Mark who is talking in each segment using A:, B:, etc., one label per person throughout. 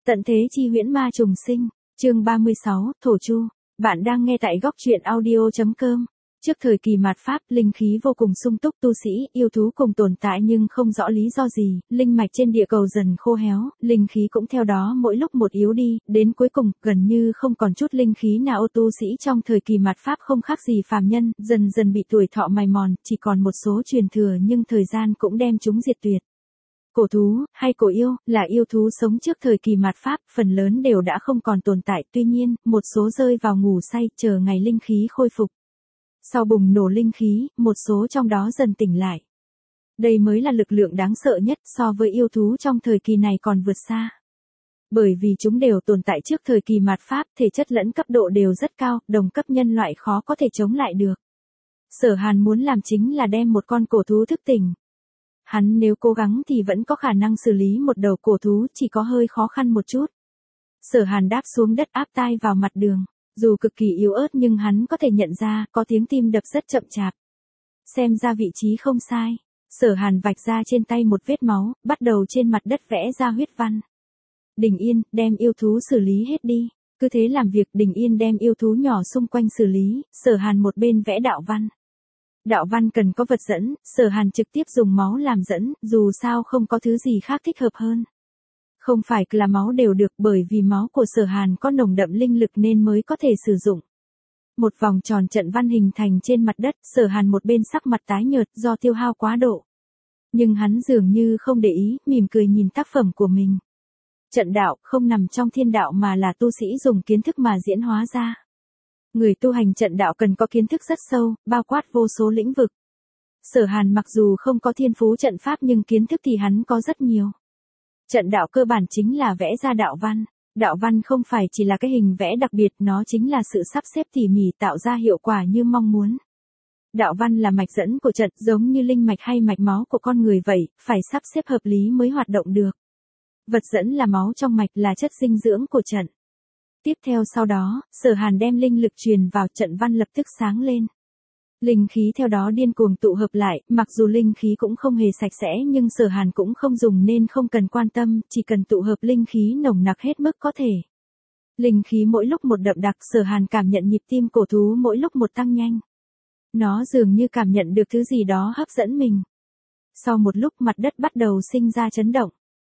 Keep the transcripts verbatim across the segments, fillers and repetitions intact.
A: Tận thế chi huyễn ma trùng sinh, chương ba mươi sáu, Thổ Chu. Bạn đang nghe tại góc truyện audio chấm com. Trước thời kỳ mạt Pháp, linh khí vô cùng sung túc, tu sĩ, yêu thú cùng tồn tại nhưng không rõ lý do gì, linh mạch trên địa cầu dần khô héo, linh khí cũng theo đó mỗi lúc một yếu đi, đến cuối cùng, gần như không còn chút linh khí nào. Tu sĩ trong thời kỳ mạt Pháp không khác gì phàm nhân, dần dần bị tuổi thọ mài mòn, chỉ còn một số truyền thừa nhưng thời gian cũng đem chúng diệt tuyệt. Cổ thú, hay cổ yêu, là yêu thú sống trước thời kỳ mạt Pháp, phần lớn đều đã không còn tồn tại, tuy nhiên, một số rơi vào ngủ say, chờ ngày linh khí khôi phục. Sau bùng nổ linh khí, một số trong đó dần tỉnh lại. Đây mới là lực lượng đáng sợ nhất, so với yêu thú trong thời kỳ này còn vượt xa. Bởi vì chúng đều tồn tại trước thời kỳ mạt Pháp, thể chất lẫn cấp độ đều rất cao, đồng cấp nhân loại khó có thể chống lại được. Sở Hàn muốn làm chính là đem một con cổ thú thức tỉnh. Hắn nếu cố gắng thì vẫn có khả năng xử lý một đầu cổ thú, chỉ có hơi khó khăn một chút. Sở Hàn đáp xuống đất, áp tai vào mặt đường. Dù cực kỳ yếu ớt nhưng hắn có thể nhận ra, có tiếng tim đập rất chậm chạp. Xem ra vị trí không sai. Sở Hàn vạch ra trên tay một vết máu, bắt đầu trên mặt đất vẽ ra huyết văn. Đình Yên, đem yêu thú xử lý hết đi. Cứ thế làm việc, Đình Yên đem yêu thú nhỏ xung quanh xử lý, Sở Hàn một bên vẽ đạo văn. Đạo văn cần có vật dẫn, Sở Hàn trực tiếp dùng máu làm dẫn, dù sao không có thứ gì khác thích hợp hơn. Không phải là máu đều được, bởi vì máu của Sở Hàn có nồng đậm linh lực nên mới có thể sử dụng. Một vòng tròn trận văn hình thành trên mặt đất, Sở Hàn một bên sắc mặt tái nhợt do tiêu hao quá độ. Nhưng hắn dường như không để ý, mỉm cười nhìn tác phẩm của mình. Trận đạo không nằm trong thiên đạo mà là tu sĩ dùng kiến thức mà diễn hóa ra. Người tu hành trận đạo cần có kiến thức rất sâu, bao quát vô số lĩnh vực. Sở Hàn mặc dù không có thiên phú trận pháp nhưng kiến thức thì hắn có rất nhiều. Trận đạo cơ bản chính là vẽ ra đạo văn. Đạo văn không phải chỉ là cái hình vẽ đặc biệt, nó chính là sự sắp xếp tỉ mỉ tạo ra hiệu quả như mong muốn. Đạo văn là mạch dẫn của trận, giống như linh mạch hay mạch máu của con người vậy, phải sắp xếp hợp lý mới hoạt động được. Vật dẫn là máu trong mạch, là chất dinh dưỡng của trận. Tiếp theo sau đó, Sở Hàn đem linh lực truyền vào, trận văn lập tức sáng lên. Linh khí theo đó điên cuồng tụ hợp lại, mặc dù linh khí cũng không hề sạch sẽ nhưng Sở Hàn cũng không dùng nên không cần quan tâm, chỉ cần tụ hợp linh khí nồng nặc hết mức có thể. Linh khí mỗi lúc một đậm đặc, Sở Hàn cảm nhận nhịp tim cổ thú mỗi lúc một tăng nhanh. Nó dường như cảm nhận được thứ gì đó hấp dẫn mình. Sau một lúc mặt đất bắt đầu sinh ra chấn động.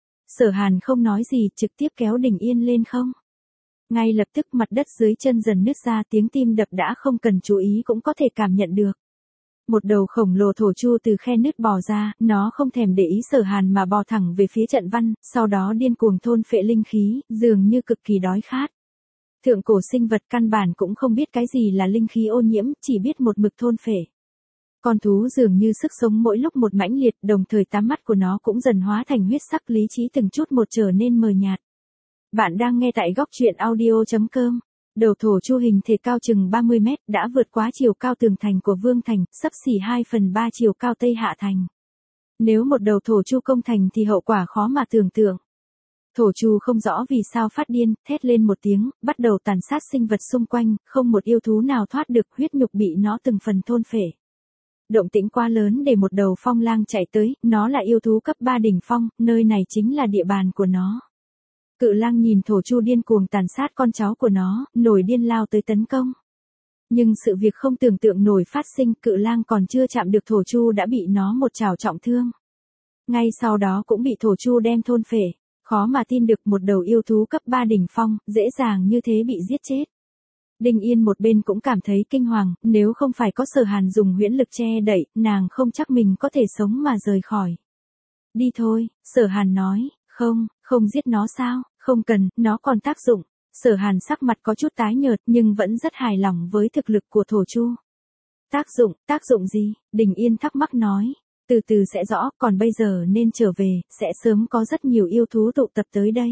A: Sở Hàn không nói gì, trực tiếp kéo Đình Yên lên không. Ngay lập tức mặt đất dưới chân dần nứt ra, tiếng tim đập đã không cần chú ý cũng có thể cảm nhận được. Một đầu khổng lồ thổ chu từ khe nứt bò ra, nó không thèm để ý Sở Hàn mà bò thẳng về phía trận văn, sau đó điên cuồng thôn phệ linh khí, dường như cực kỳ đói khát. Thượng cổ sinh vật căn bản cũng không biết cái gì là linh khí ô nhiễm, chỉ biết một mực thôn phệ. Con thú dường như sức sống mỗi lúc một mãnh liệt, đồng thời tám mắt của nó cũng dần hóa thành huyết sắc, lý trí từng chút một trở nên mờ nhạt. Bạn đang nghe tại góc truyện audio chấm com. Đầu thổ chu hình thể cao chừng ba mươi mét, đã vượt quá chiều cao tường thành của Vương Thành, xấp xỉ hai phần ba chiều cao Tây Hạ Thành. Nếu một đầu thổ chu công thành thì hậu quả khó mà tưởng tượng. Thổ chu không rõ vì sao phát điên, thét lên một tiếng, bắt đầu tàn sát sinh vật xung quanh, không một yêu thú nào thoát được, huyết nhục bị nó từng phần thôn phệ. Động tĩnh quá lớn để một đầu phong lang chạy tới, nó là yêu thú cấp ba đỉnh phong, nơi này chính là địa bàn của nó. Cự lang nhìn thổ chu điên cuồng tàn sát con cháu của nó, nổi điên lao tới tấn công. Nhưng sự việc không tưởng tượng nổi phát sinh, cự lang còn chưa chạm được thổ chu đã bị nó một chảo trọng thương. Ngay sau đó cũng bị thổ chu đem thôn phệ, khó mà tin được một đầu yêu thú cấp ba đỉnh phong, dễ dàng như thế bị giết chết. Đình Yên một bên cũng cảm thấy kinh hoàng, nếu không phải có Sở Hàn dùng huyễn lực che đậy, nàng không chắc mình có thể sống mà rời khỏi. Đi thôi, Sở Hàn nói, không, không giết nó sao, không cần, nó còn tác dụng. Sở Hàn sắc mặt có chút tái nhợt nhưng vẫn rất hài lòng với thực lực của thổ chu. Tác dụng, tác dụng gì? Đình Yên thắc mắc nói, từ từ sẽ rõ, còn bây giờ nên trở về, sẽ sớm có rất nhiều yêu thú tụ tập tới đây.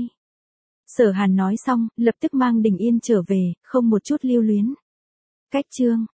A: Sở Hàn nói xong, lập tức mang Đình Yên trở về, không một chút lưu luyến. Cách chương